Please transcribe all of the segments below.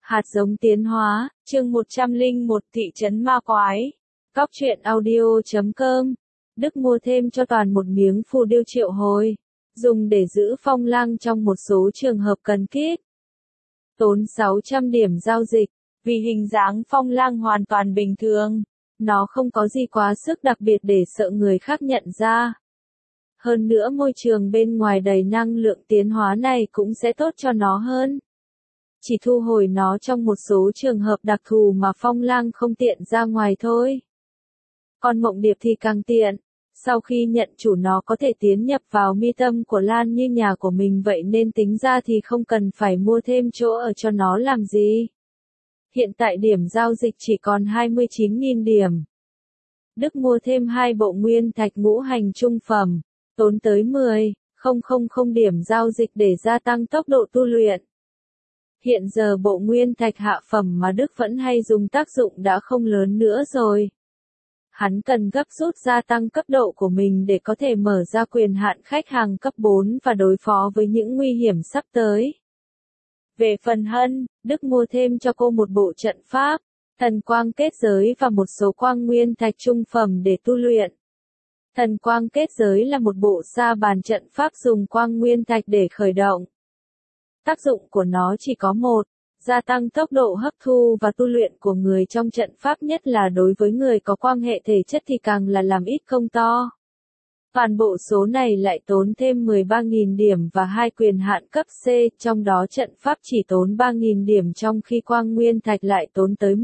Hạt giống tiến hóa, chương 101 thị trấn ma quái. Cóc truyện audio.com. Đức mua thêm cho Toàn một miếng phù điêu triệu hồi, dùng để giữ phong lang trong một số trường hợp cần kíp. Tốn 600 điểm giao dịch, vì hình dáng phong lang hoàn toàn bình thường. Nó không có gì quá sức đặc biệt để sợ người khác nhận ra. Hơn nữa môi trường bên ngoài đầy năng lượng tiến hóa này cũng sẽ tốt cho nó hơn. Chỉ thu hồi nó trong một số trường hợp đặc thù mà phong lang không tiện ra ngoài thôi. Còn mộng điệp thì càng tiện. Sau khi nhận chủ nó có thể tiến nhập vào mi tâm của Lan như nhà của mình, vậy nên tính ra thì không cần phải mua thêm chỗ ở cho nó làm gì. Hiện tại điểm giao dịch chỉ còn 29.000 điểm. Đức mua thêm 2 bộ nguyên thạch ngũ hành trung phẩm, tốn tới 10.000 điểm giao dịch để gia tăng tốc độ tu luyện. Hiện giờ bộ nguyên thạch hạ phẩm mà Đức vẫn hay dùng tác dụng đã không lớn nữa rồi. Hắn cần gấp rút gia tăng cấp độ của mình để có thể mở ra quyền hạn khách hàng cấp 4 và đối phó với những nguy hiểm sắp tới. Về phần Hân, Đức mua thêm cho cô một bộ trận pháp, thần quang kết giới và một số quang nguyên thạch trung phẩm để tu luyện. Thần quang kết giới là một bộ sa bàn trận pháp dùng quang nguyên thạch để khởi động. Tác dụng của nó chỉ có một, gia tăng tốc độ hấp thu và tu luyện của người trong trận pháp, nhất là đối với người có quan hệ thể chất thì càng là làm ít công to. Toàn bộ số này lại tốn thêm 13.000 điểm và 2 quyền hạn cấp C, trong đó trận pháp chỉ tốn 3.000 điểm trong khi quang nguyên thạch lại tốn tới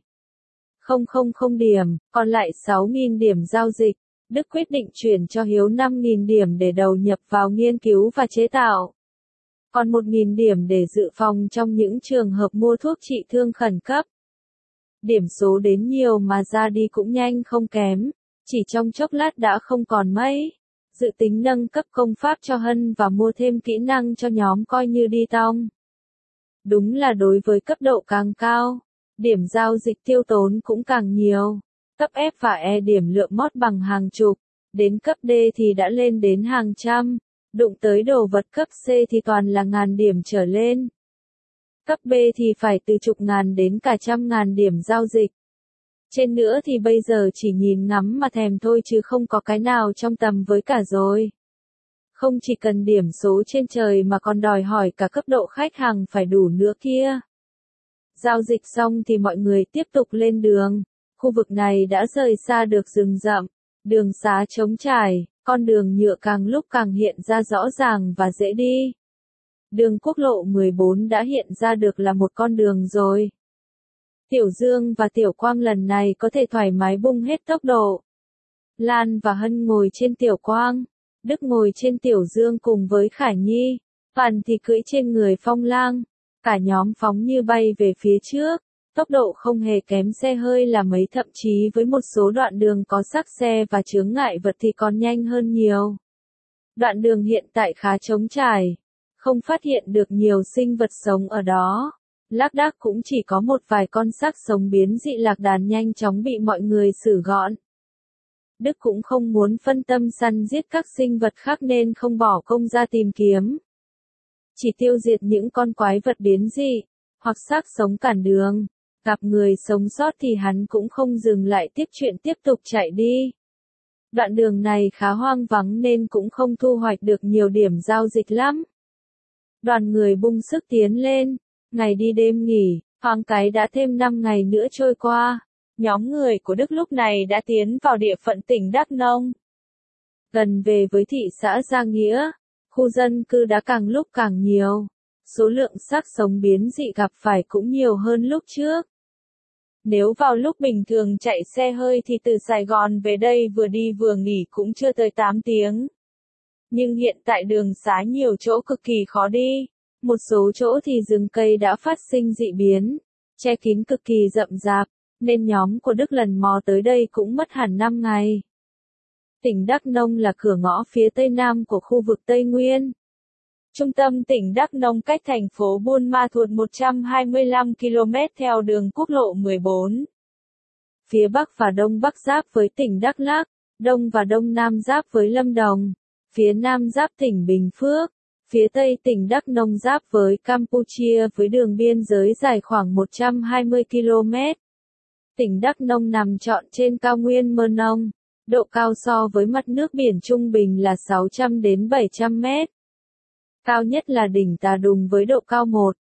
10.000 điểm, còn lại 6.000 điểm giao dịch. Đức quyết định chuyển cho Hiếu 5.000 điểm để đầu nhập vào nghiên cứu và chế tạo. Còn 1.000 điểm để dự phòng trong những trường hợp mua thuốc trị thương khẩn cấp. Điểm số đến nhiều mà ra đi cũng nhanh không kém, chỉ trong chốc lát đã không còn mấy. Dự tính nâng cấp công pháp cho Hân và mua thêm kỹ năng cho nhóm coi như đi tong. Đúng là đối với cấp độ càng cao, điểm giao dịch tiêu tốn cũng càng nhiều. Cấp F và E điểm lượng mót bằng hàng chục, đến cấp D thì đã lên đến hàng trăm. Đụng tới đồ vật cấp C thì toàn là ngàn điểm trở lên. Cấp B thì phải từ chục ngàn đến cả trăm ngàn điểm giao dịch. Trên nữa thì bây giờ chỉ nhìn ngắm mà thèm thôi chứ không có cái nào trong tầm với cả rồi. Không chỉ cần điểm số trên trời mà còn đòi hỏi cả cấp độ khách hàng phải đủ nữa kia. Giao dịch xong thì mọi người tiếp tục lên đường. Khu vực này đã rời xa được rừng rậm, đường xá trống trải. Con đường nhựa càng lúc càng hiện ra rõ ràng và dễ đi. Đường quốc lộ 14 đã hiện ra được là một con đường rồi. Tiểu Dương và Tiểu Quang lần này có thể thoải mái bung hết tốc độ. Lan và Hân ngồi trên Tiểu Quang, Đức ngồi trên Tiểu Dương cùng với Khải Nhi, Toàn thì cưỡi trên người phong lang. Cả nhóm phóng như bay về phía trước. Tốc độ không hề kém xe hơi là mấy, thậm chí với một số đoạn đường có xác xe và chướng ngại vật thì còn nhanh hơn nhiều. Đoạn đường hiện tại khá trống trải, không phát hiện được nhiều sinh vật sống ở đó. Lác đác cũng chỉ có một vài con xác sống biến dị lạc đàn nhanh chóng bị mọi người xử gọn. Đức cũng không muốn phân tâm săn giết các sinh vật khác nên không bỏ công ra tìm kiếm. Chỉ tiêu diệt những con quái vật biến dị, hoặc xác sống cản đường. Gặp người sống sót thì hắn cũng không dừng lại tiếp tục chạy đi. Đoạn đường này khá hoang vắng nên cũng không thu hoạch được nhiều điểm giao dịch lắm. Đoàn người bung sức tiến lên, ngày đi đêm nghỉ, thoáng cái đã thêm 5 ngày nữa trôi qua. Nhóm người của Đức lúc này đã tiến vào địa phận tỉnh Đắk Nông. Gần về với thị xã Gia Nghĩa, khu dân cư đã càng lúc càng nhiều. Số lượng xác sống biến dị gặp phải cũng nhiều hơn lúc trước. Nếu vào lúc bình thường chạy xe hơi thì từ Sài Gòn về đây vừa đi vừa nghỉ cũng chưa tới 8 tiếng. Nhưng hiện tại đường xá nhiều chỗ cực kỳ khó đi. Một số chỗ thì rừng cây đã phát sinh dị biến, che kín cực kỳ rậm rạp, nên nhóm của Đức lần mò tới đây cũng mất hẳn 5 ngày. Tỉnh Đắk Nông là cửa ngõ phía tây nam của khu vực Tây Nguyên. Trung tâm tỉnh Đắk Nông cách thành phố Buôn Ma Thuột 125 km theo đường quốc lộ 14. Phía Bắc và Đông Bắc giáp với tỉnh Đắk Lắk, Đông và Đông Nam giáp với Lâm Đồng, phía Nam giáp tỉnh Bình Phước, Phía tây tỉnh Đắk Nông giáp với Campuchia với đường biên giới dài khoảng 120 km. Tỉnh Đắk Nông nằm trọn trên cao nguyên Mơ Nông. Độ cao so với mặt nước biển trung bình là 600 đến 700 mét. Cao nhất là đỉnh Tà Đùng với độ cao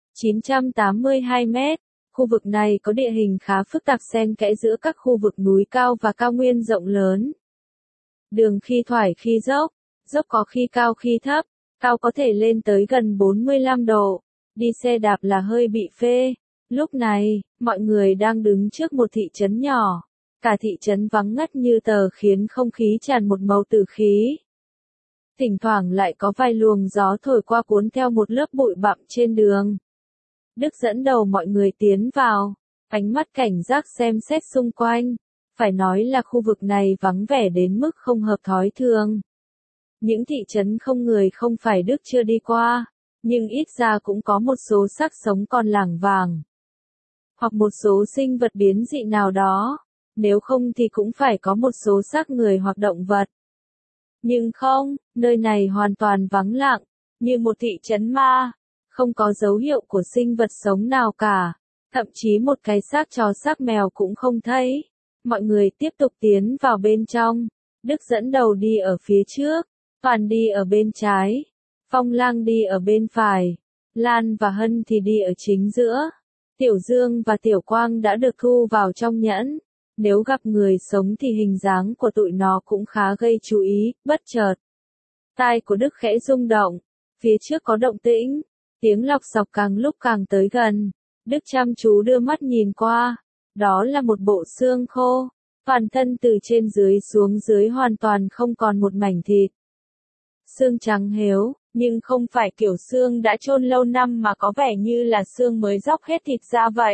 982 mét. Khu vực này có địa hình khá phức tạp xen kẽ giữa các khu vực núi cao và cao nguyên rộng lớn. Đường khi thoải khi dốc, dốc có khi cao khi thấp, cao có thể lên tới gần 45 độ. Đi xe đạp là hơi bị phê. Lúc này, mọi người đang đứng trước một thị trấn nhỏ. Cả thị trấn vắng ngắt như tờ khiến không khí tràn một màu tử khí. Thỉnh thoảng lại có vài luồng gió thổi qua cuốn theo một lớp bụi bặm trên đường. Đức dẫn đầu mọi người tiến vào, ánh mắt cảnh giác xem xét xung quanh. Phải nói là khu vực này vắng vẻ đến mức không hợp thói thường. Những thị trấn không người không phải Đức chưa đi qua, nhưng ít ra cũng có một số xác sống còn lảng vảng. Hoặc một số sinh vật biến dị nào đó, nếu không thì cũng phải có một số xác người hoặc động vật. Nhưng không, nơi này hoàn toàn vắng lặng, như một thị trấn ma, không có dấu hiệu của sinh vật sống nào cả, thậm chí một cái xác chó xác mèo cũng không thấy. Mọi người tiếp tục tiến vào bên trong, Đức dẫn đầu đi ở phía trước, Toàn đi ở bên trái, Phong Lang đi ở bên phải, Lan và Hân thì đi ở chính giữa. Tiểu Dương và Tiểu Quang đã được thu vào trong nhẫn. Nếu gặp người sống thì hình dáng của tụi nó cũng khá gây chú ý. Bất chợt, tai của Đức khẽ rung động, phía trước có động tĩnh, tiếng lọc sọc càng lúc càng tới gần. Đức chăm chú đưa mắt nhìn qua, đó là một bộ xương khô, toàn thân từ trên dưới xuống dưới hoàn toàn không còn một mảnh thịt. Xương trắng héo, nhưng không phải kiểu xương đã chôn lâu năm mà có vẻ như là xương mới róc hết thịt ra vậy.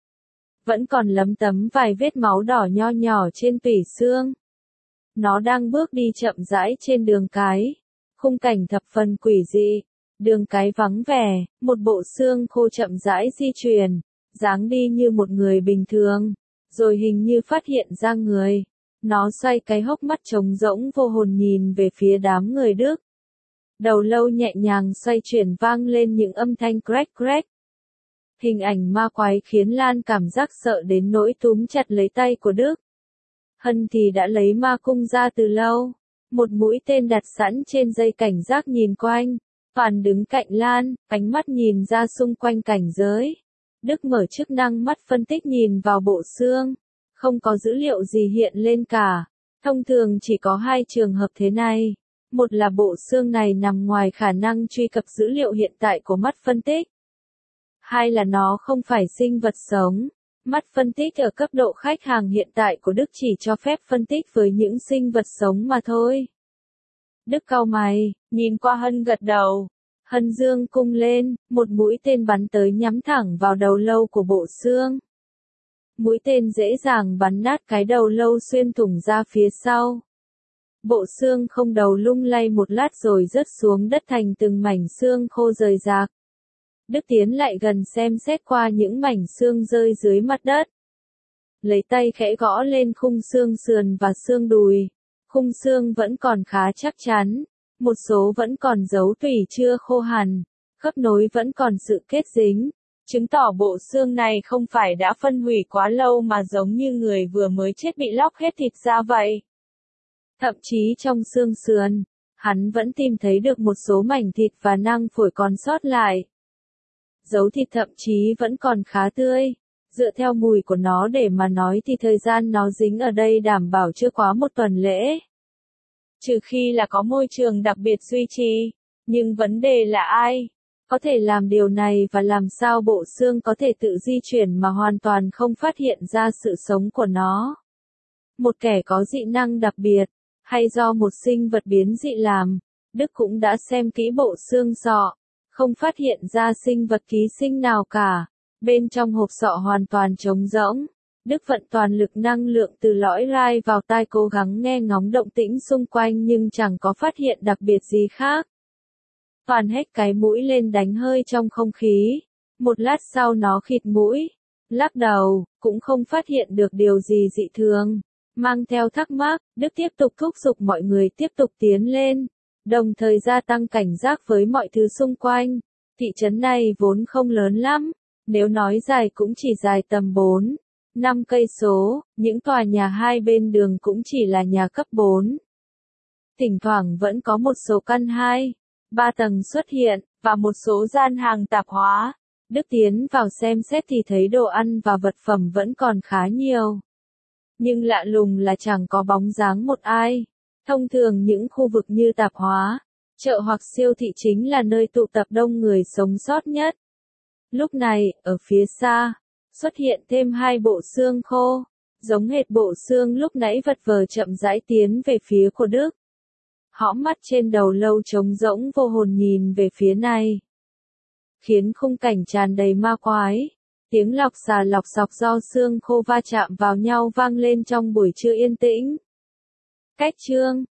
Vẫn còn lấm tấm vài vết máu đỏ nho nhỏ trên tủy xương. Nó đang bước đi chậm rãi trên đường cái. Khung cảnh thập phần quỷ dị. Đường cái vắng vẻ, một bộ xương khô chậm rãi di chuyển, dáng đi như một người bình thường, rồi hình như phát hiện ra người. Nó xoay cái hốc mắt trống rỗng vô hồn nhìn về phía đám người Đức. Đầu lâu nhẹ nhàng xoay chuyển vang lên những âm thanh crack crack. Hình ảnh ma quái khiến Lan cảm giác sợ đến nỗi túm chặt lấy tay của Đức. Hân thì đã lấy ma cung ra từ lâu. Một mũi tên đặt sẵn trên dây cảnh giác nhìn quanh. Toàn đứng cạnh Lan, ánh mắt nhìn ra xung quanh cảnh giới. Đức mở chức năng mắt phân tích nhìn vào bộ xương. Không có dữ liệu gì hiện lên cả. Thông thường chỉ có hai trường hợp thế này. Một là bộ xương này nằm ngoài khả năng truy cập dữ liệu hiện tại của mắt phân tích. Hai là nó không phải sinh vật sống. Mắt phân tích ở cấp độ khách hàng hiện tại của Đức chỉ cho phép phân tích với những sinh vật sống mà thôi. Đức cau mày, nhìn qua Hân gật đầu. Hân dương cung lên, một mũi tên bắn tới nhắm thẳng vào đầu lâu của bộ xương. Mũi tên dễ dàng bắn nát cái đầu lâu xuyên thủng ra phía sau. Bộ xương không đầu lung lay một lát rồi rớt xuống đất thành từng mảnh xương khô rời rạc. Đức tiến lại gần xem xét qua những mảnh xương rơi dưới mặt đất. Lấy tay khẽ gõ lên khung xương sườn và xương đùi. Khung xương vẫn còn khá chắc chắn. Một số vẫn còn dấu tủy chưa khô hẳn. Khớp nối vẫn còn sự kết dính. Chứng tỏ bộ xương này không phải đã phân hủy quá lâu mà giống như người vừa mới chết bị lóc hết thịt ra vậy. Thậm chí trong xương sườn, hắn vẫn tìm thấy được một số mảnh thịt và nang phổi còn sót lại. Dấu thịt thậm chí vẫn còn khá tươi. Dựa theo mùi của nó để mà nói thì thời gian nó dính ở đây đảm bảo chưa quá một tuần lễ. Trừ khi là có môi trường đặc biệt duy trì. Nhưng vấn đề là ai có thể làm điều này và làm sao bộ xương có thể tự di chuyển mà hoàn toàn không phát hiện ra sự sống của nó. Một kẻ có dị năng đặc biệt, hay do một sinh vật biến dị làm. Đức cũng đã xem kỹ bộ xương sọ, không phát hiện ra sinh vật ký sinh nào cả. Bên trong hộp sọ hoàn toàn trống rỗng. Đức vận toàn lực năng lượng từ lõi rai vào tai cố gắng nghe ngóng động tĩnh xung quanh nhưng chẳng có phát hiện đặc biệt gì khác. Toàn hét cái mũi lên đánh hơi trong không khí. Một lát sau nó khịt mũi, lắc đầu, cũng không phát hiện được điều gì dị thường. Mang theo thắc mắc, Đức tiếp tục thúc giục mọi người tiếp tục tiến lên. đồng thời gia tăng cảnh giác với mọi thứ xung quanh. Thị trấn này vốn không lớn lắm, nếu nói dài cũng chỉ dài tầm 4, 5 cây số, những tòa nhà hai bên đường cũng chỉ là nhà cấp 4. Thỉnh thoảng vẫn có một số căn 2, 3 tầng xuất hiện, và một số gian hàng tạp hóa. Đức tiến vào xem xét thì thấy đồ ăn và vật phẩm vẫn còn khá nhiều. Nhưng lạ lùng là chẳng có bóng dáng một ai. Thông thường những khu vực như tạp hóa, chợ hoặc siêu thị chính là nơi tụ tập đông người sống sót nhất. Lúc này, ở phía xa, xuất hiện thêm 2 bộ xương khô, giống hệt bộ xương lúc nãy vật vờ chậm rãi tiến về phía của Đức. Hõm mắt trên đầu lâu trống rỗng vô hồn nhìn về phía này, khiến khung cảnh tràn đầy ma quái. Tiếng lọc xà lọc xọc do xương khô va chạm vào nhau vang lên trong buổi trưa yên tĩnh. Cách chương